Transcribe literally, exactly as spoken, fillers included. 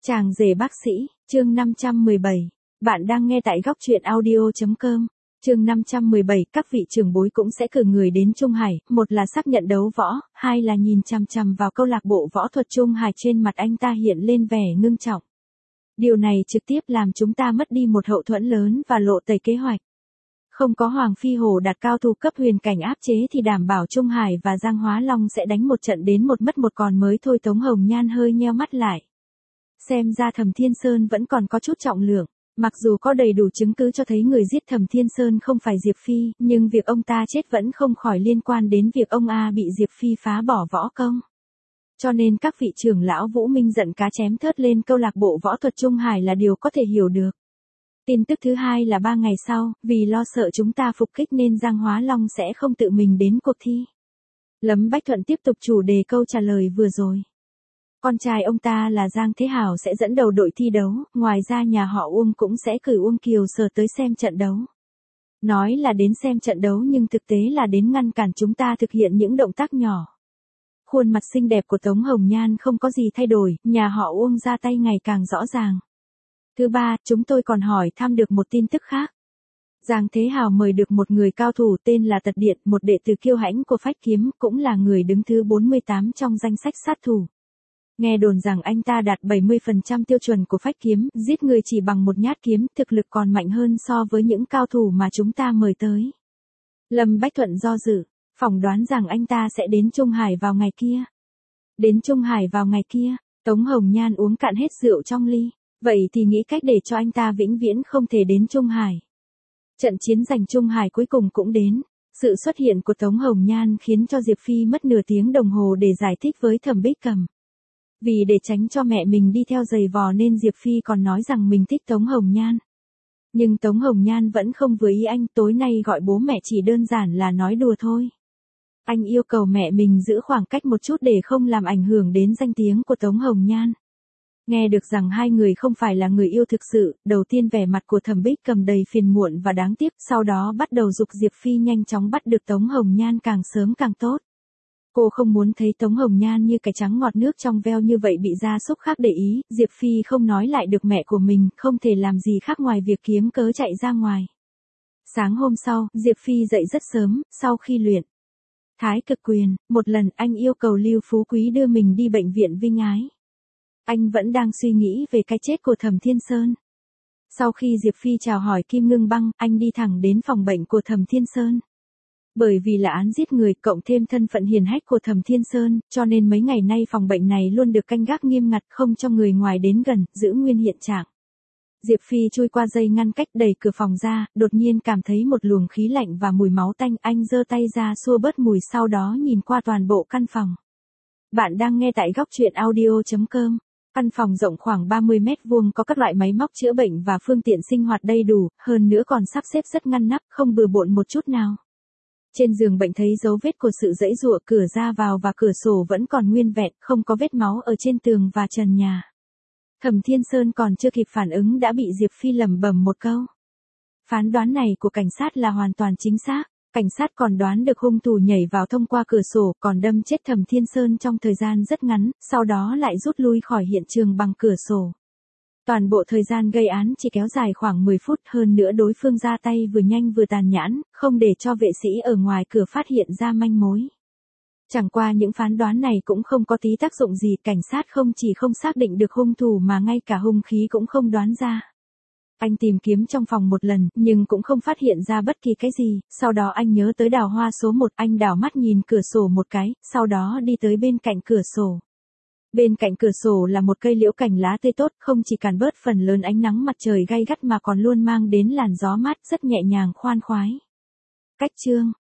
Chàng rể bác sĩ, chương năm trăm mười bảy. Bạn đang nghe tại góc truyện audio chấm com. Chương năm trăm mười bảy, các vị trưởng bối cũng sẽ cử người đến Trung Hải, một là xác nhận đấu võ, hai là nhìn chằm chằm vào câu lạc bộ võ thuật Trung Hải. Trên mặt anh ta hiện lên vẻ ngưng trọng. Điều này trực tiếp làm chúng ta mất đi một hậu thuẫn lớn và lộ tẩy kế hoạch. Không có Hoàng Phi Hổ đặt cao thủ cấp huyền cảnh áp chế thì đảm bảo Trung Hải và Giang Hóa Long sẽ đánh một trận đến một mất một còn mới thôi. Tống Hồng Nhan hơi nheo mắt lại. Xem ra Thẩm Thiên Sơn vẫn còn có chút trọng lượng. Mặc dù có đầy đủ chứng cứ cho thấy người giết Thẩm Thiên Sơn không phải Diệp Phi, nhưng việc ông ta chết vẫn không khỏi liên quan đến việc ông A bị Diệp Phi phá bỏ võ công. Cho nên các vị trưởng lão Vũ Minh giận cá chém thớt lên câu lạc bộ võ thuật Trung Hải là điều có thể hiểu được. Tin tức thứ hai là ba ngày sau, vì lo sợ chúng ta phục kích nên Giang Hóa Long sẽ không tự mình đến cuộc thi. Lâm Bách Thuận tiếp tục chủ đề câu trả lời vừa rồi. Con trai ông ta là Giang Thế Hảo sẽ dẫn đầu đội thi đấu, ngoài ra nhà họ Uông cũng sẽ cử Uông Kiều Sở tới xem trận đấu. Nói là đến xem trận đấu nhưng thực tế là đến ngăn cản chúng ta thực hiện những động tác nhỏ. Khuôn mặt xinh đẹp của Tống Hồng Nhan không có gì thay đổi, nhà họ Uông ra tay ngày càng rõ ràng. Thứ ba, chúng tôi còn hỏi thăm được một tin tức khác. Giang Thế Hào mời được một người cao thủ tên là Tật Điện, một đệ tử kiêu hãnh của Phách Kiếm, cũng là người đứng thứ bốn mươi tám trong danh sách sát thủ. Nghe đồn rằng anh ta đạt bảy mươi phần trăm tiêu chuẩn của Phách Kiếm, giết người chỉ bằng một nhát kiếm, thực lực còn mạnh hơn so với những cao thủ mà chúng ta mời tới. Lâm Bách Thuận do dự, phỏng đoán rằng anh ta sẽ đến Trung Hải vào ngày kia. Đến Trung Hải vào ngày kia, Tống Hồng Nhan uống cạn hết rượu trong ly. Vậy thì nghĩ cách để cho anh ta vĩnh viễn không thể đến Trung Hải. Trận chiến giành Trung Hải cuối cùng cũng đến. Sự xuất hiện của Tống Hồng Nhan khiến cho Diệp Phi mất nửa tiếng đồng hồ để giải thích với Thẩm Bích Cầm. Vì để tránh cho mẹ mình đi theo giày vò nên Diệp Phi còn nói rằng mình thích Tống Hồng Nhan. Nhưng Tống Hồng Nhan vẫn không vừa ý anh, tối nay gọi bố mẹ chỉ đơn giản là nói đùa thôi. Anh yêu cầu mẹ mình giữ khoảng cách một chút để không làm ảnh hưởng đến danh tiếng của Tống Hồng Nhan. Nghe được rằng hai người không phải là người yêu thực sự, đầu tiên vẻ mặt của Thẩm Bích Cầm đầy phiền muộn và đáng tiếc, sau đó bắt đầu giục Diệp Phi nhanh chóng bắt được Tống Hồng Nhan càng sớm càng tốt. Cô không muốn thấy Tống Hồng Nhan như cái trắng ngọt nước trong veo như vậy bị gia súc khác để ý. Diệp Phi không nói lại được mẹ của mình, không thể làm gì khác ngoài việc kiếm cớ chạy ra ngoài. Sáng hôm sau, Diệp Phi dậy rất sớm, sau khi luyện Thái Cực Quyền, một lần anh yêu cầu Lưu Phú Quý đưa mình đi bệnh viện Vinh Ái. Anh vẫn đang suy nghĩ về cái chết của Thẩm Thiên Sơn. Sau khi Diệp Phi chào hỏi Kim Ngưng Băng, anh đi thẳng đến phòng bệnh của Thẩm Thiên Sơn. Bởi vì là án giết người cộng thêm thân phận hiền hách của Thẩm Thiên Sơn, cho nên mấy ngày nay phòng bệnh này luôn được canh gác nghiêm ngặt, không cho người ngoài đến gần, giữ nguyên hiện trạng. Diệp Phi chui qua dây ngăn cách đẩy cửa phòng ra, đột nhiên cảm thấy một luồng khí lạnh và mùi máu tanh, anh giơ tay ra xua bớt mùi, sau đó nhìn qua toàn bộ căn phòng. Bạn đang nghe tại góc truyện audio chấm com. Căn phòng rộng khoảng ba mươi mét vuông có các loại máy móc chữa bệnh và phương tiện sinh hoạt đầy đủ, hơn nữa còn sắp xếp rất ngăn nắp, không bừa bộn một chút nào. Trên giường bệnh thấy dấu vết của sự giãy giụa, cửa ra vào và cửa sổ vẫn còn nguyên vẹn, không có vết máu ở trên tường và trần nhà. Thẩm Thiên Sơn còn chưa kịp phản ứng đã bị Diệp Phi lẩm bẩm một câu. Phán đoán này của cảnh sát là hoàn toàn chính xác. Cảnh sát còn đoán được hung thủ nhảy vào thông qua cửa sổ, còn đâm chết Thẩm Thiên Sơn trong thời gian rất ngắn, sau đó lại rút lui khỏi hiện trường bằng cửa sổ. Toàn bộ thời gian gây án chỉ kéo dài khoảng mười phút, hơn nữa đối phương ra tay vừa nhanh vừa tàn nhẫn, không để cho vệ sĩ ở ngoài cửa phát hiện ra manh mối. Chẳng qua những phán đoán này cũng không có tí tác dụng gì, cảnh sát không chỉ không xác định được hung thủ mà ngay cả hung khí cũng không đoán ra. Anh tìm kiếm trong phòng một lần, nhưng cũng không phát hiện ra bất kỳ cái gì, sau đó anh nhớ tới đào hoa số một, anh đảo mắt nhìn cửa sổ một cái, sau đó đi tới bên cạnh cửa sổ. Bên cạnh cửa sổ là một cây liễu cảnh lá tươi tốt, không chỉ cản bớt phần lớn ánh nắng mặt trời gay gắt mà còn luôn mang đến làn gió mát rất nhẹ nhàng khoan khoái. Cách chương